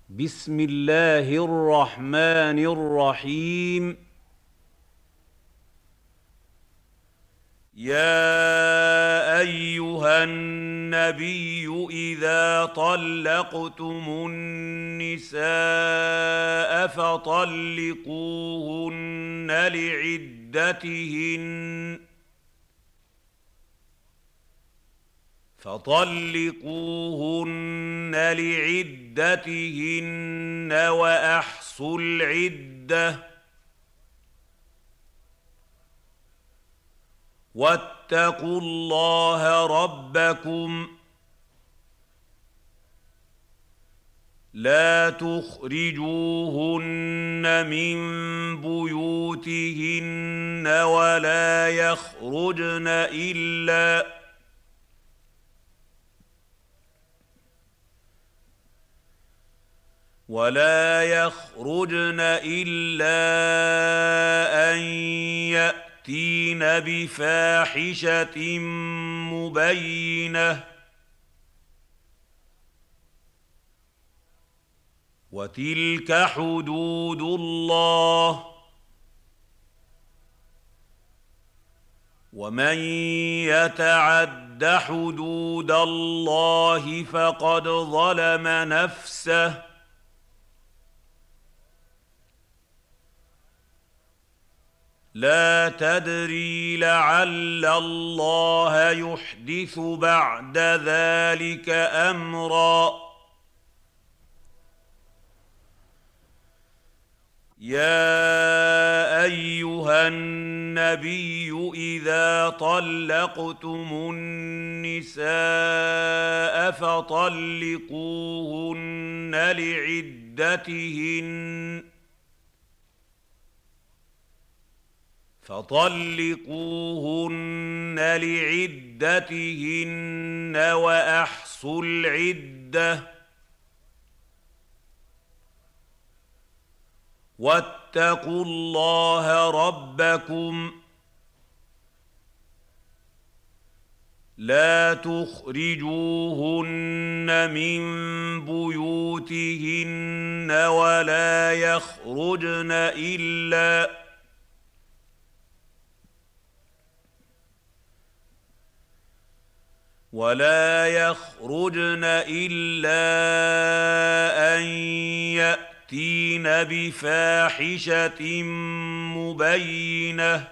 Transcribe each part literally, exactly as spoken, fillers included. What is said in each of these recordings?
بسم الله الرحمن الرحيم. يا أيها النبي إذا طلقتم النساء فطلقوهن لعدتهن فطلقوهن لعدتهن وأحصوا العدة واتقوا الله ربكم لا تخرجوهن من بيوتهن ولا يخرجن إلا ولا يخرجن إلا أن يأتين بفاحشة مبينة وتلك حدود الله ومن يتعد حدود الله فقد ظلم نفسه لا تدري لعل الله يحدث بعد ذلك أمرا. يا أيها النبي إذا طلقتم النساء فطلقوهن لعدتهن فطلقوهن لعدتهن وأحصوا العدة واتقوا الله ربكم لا تخرجوهن من بيوتهن ولا يخرجن إلا ولا يخرجن إلا أن يأتين بفاحشة مبينة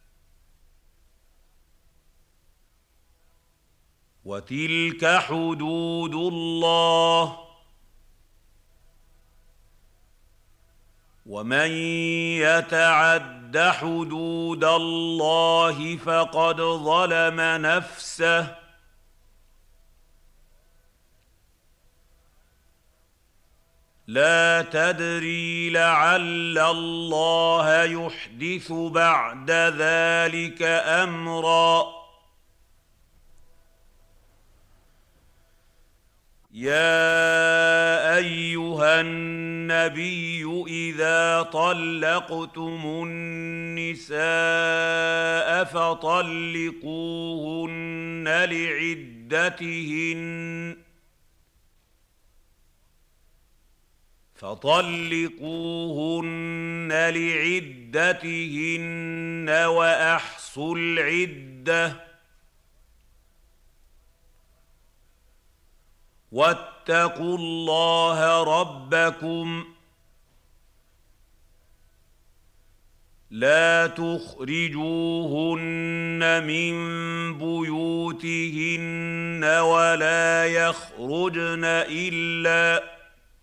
وتلك حدود الله ومن يتعد حدود الله فقد ظلم نفسه لا تدري لعل الله يحدث بعد ذلك أمرا. يا أيها النبي إذا طلقتم النساء فطلقوهن لعدتهن فطلقوهن لعدتهن وأحصوا العدة واتقوا الله ربكم لا تخرجوهن من بيوتهن ولا يخرجن إلا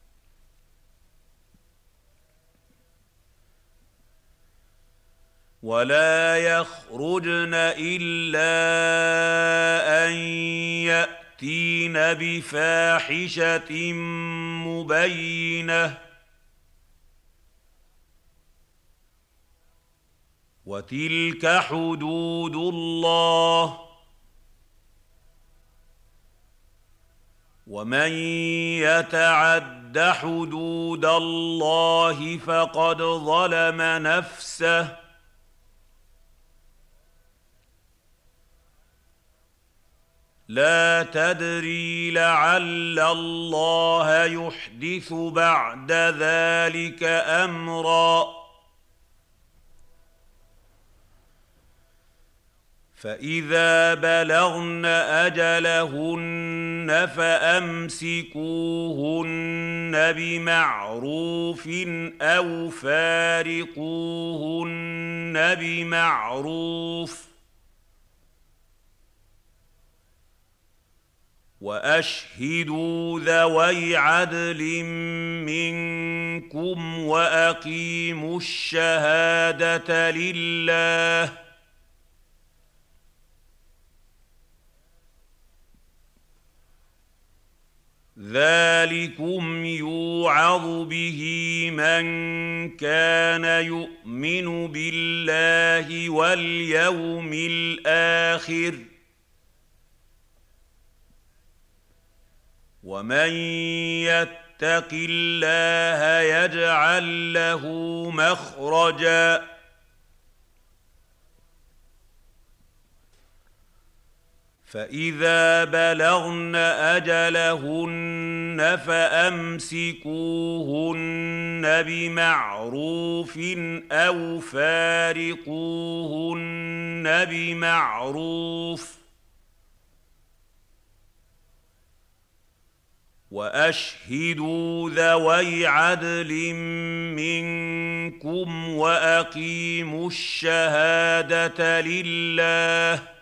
ولا يخرجن إلا أن يأتين بفاحشة مبينة وتلك حدود الله ومن يتعد حدود الله فقد ظلم نفسه لا تدري لعل الله يحدث بعد ذلك امرا فاذا بلغن اجلهن فامسكوهن بمعروف او فارقوهن بمعروف واشهدوا ذوي عدل منكم واقيموا الشهاده لله ذلكم يوعظ به من كان يؤمن بالله واليوم الآخر ومن يتق الله يجعل له مخرجا فإذا بلغن أجلهن فأمسكوهن بمعروف أو فارقوهن بمعروف وأشهدوا ذوي عدل منكم وأقيموا الشهادة لله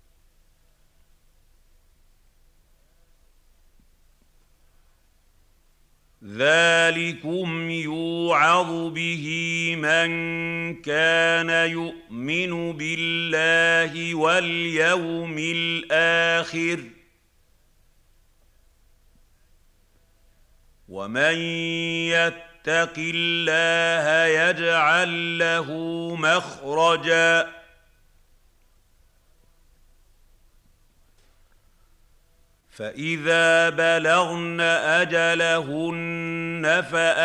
ذلكم يوعظ به من كان يؤمن بالله واليوم الآخر ومن يتق الله يجعل له مخرجا فإذا بلغن أجلهن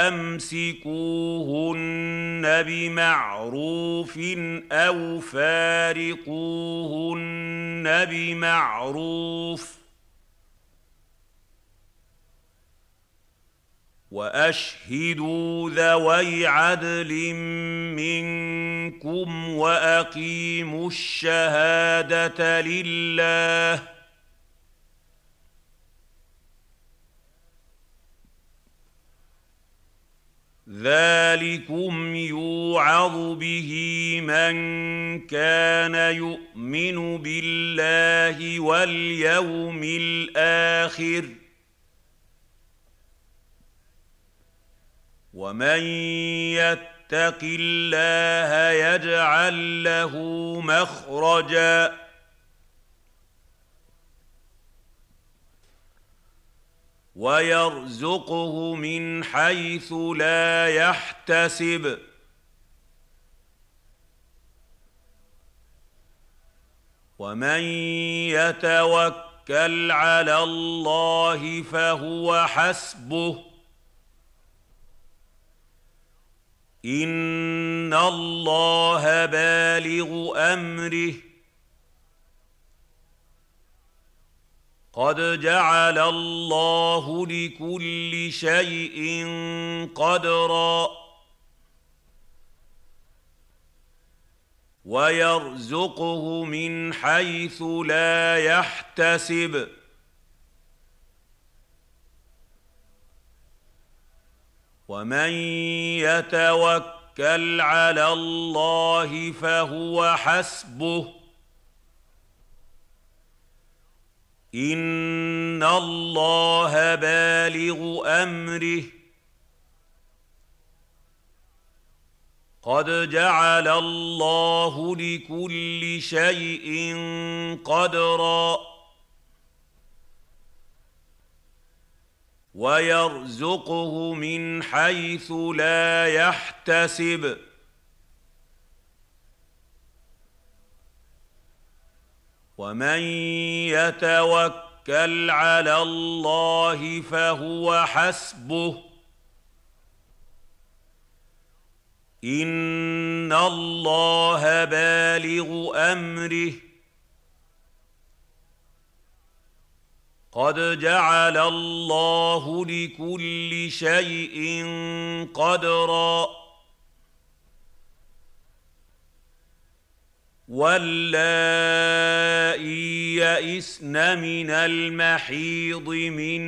فأمسكوهن بمعروف أو فارقوهن بمعروف وأشهدوا ذوي عدل منكم وأقيموا الشهادة لله ذلكم يوعظ به من كان يؤمن بالله واليوم الآخر ومن يتق الله يجعل له مخرجا ويرزقه من حيث لا يحتسب ومن يتوكل على الله فهو حسبه إن الله بالغ أمره قد جعل الله لكل شيء قدرا ويرزقه من حيث لا يحتسب ومن يتوكل على الله فهو حسبه إن الله بالغ أمره قد جعل الله لكل شيء قدرا ويرزقه من حيث لا يحتسب ومن يتوكل على الله فهو حسبه إن الله بالغ أمره قد جعل الله لكل شيء قدرا ويرزقه من حيث لا يحتسب ومن يتوكل على الله فهو حسبه إن الله بالغ أمره قد جعل الله لكل شيء قدرا ويرزقه من حيث لا يحتسب ومن يتوكل على الله فهو حسبه إن الله بالغ أمره قد جعل الله لكل شيء قدرا واللائي يئسن من المحيض من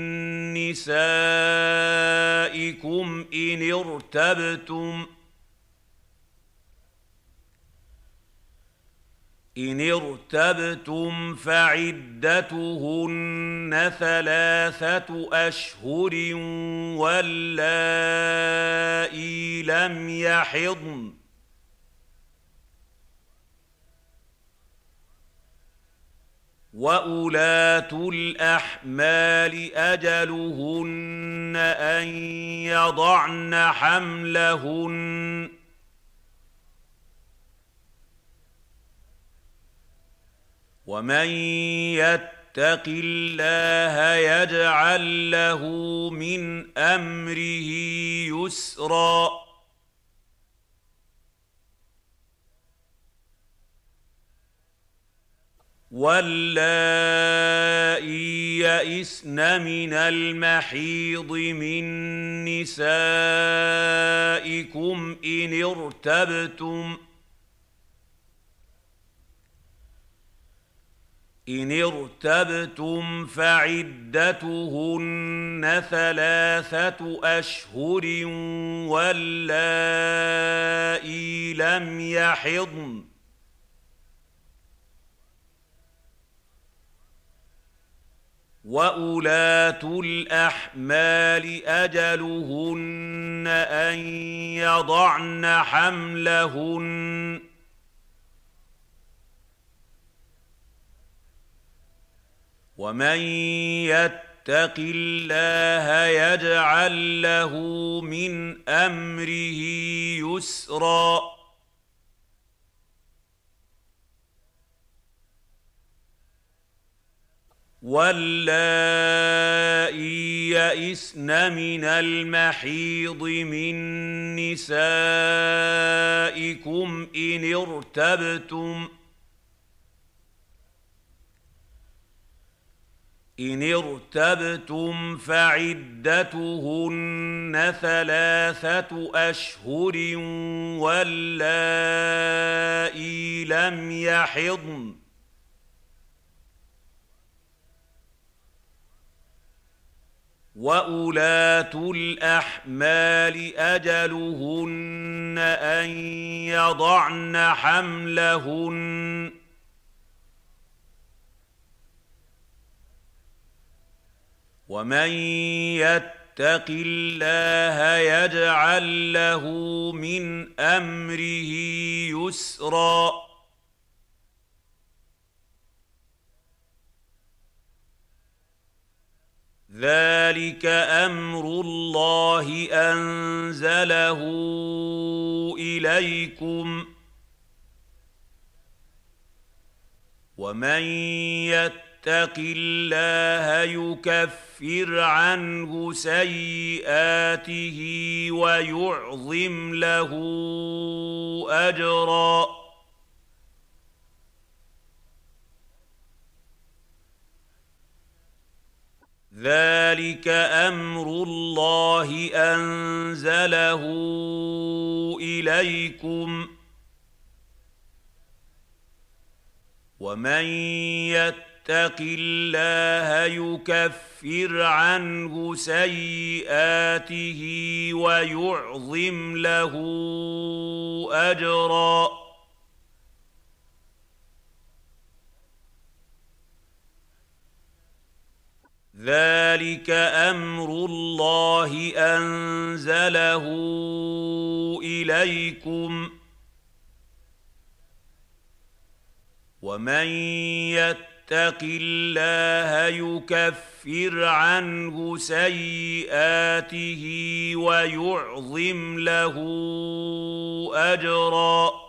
نسائكم إن ارتبتم إن ارتبتم فعدتهن ثلاثة أشهر واللائي لم يحضن وأولاة الأحمال أجلهن أن يضعن حملهن ومن يتق الله يجعل له من أمره يسرا واللائي يئسن من المحيض من نسائكم إن ارتبتم إن ارتبتم فعدتهن ثلاثة أشهر واللائي لم يحضن وأولاة الأحمال أجلهن أن يضعن حملهن ومن يتق الله يجعل له من أمره يسرا واللائي يئسن من المحيض من نسائكم إن ارتبتم إن ارتبتم فعدتهن ثلاثة أشهر واللائي لم يحضن وأولاة الأحمال أجلهن أن يضعن حملهن ومن يتق الله يجعل له من أمره يسرا ذلك أمر الله أنزله إليكم ومن يتق الله يكفر عنه سيئاته ويعظم له أجرا ذلك أمر الله أنزله إليكم ومن يتق الله يكفر عنه سيئاته ويعظم له أجرا ذلك أمر الله أنزله إليكم ومن يتق الله يكفر عنه سيئاته ويعظم له أجرا ذلك أمر الله أنزله إليكم ومن يتق الله يكفر عنه سيئاته ويعظم له أجرا ذلك أمر الله أنزله إليكم ومن يتق الله يكفر عنه سيئاته ويعظم له أجرا ذلك أمر الله أنزله إليكم ومن يتق الله يكفر عنه سيئاته ويعظم له أجرا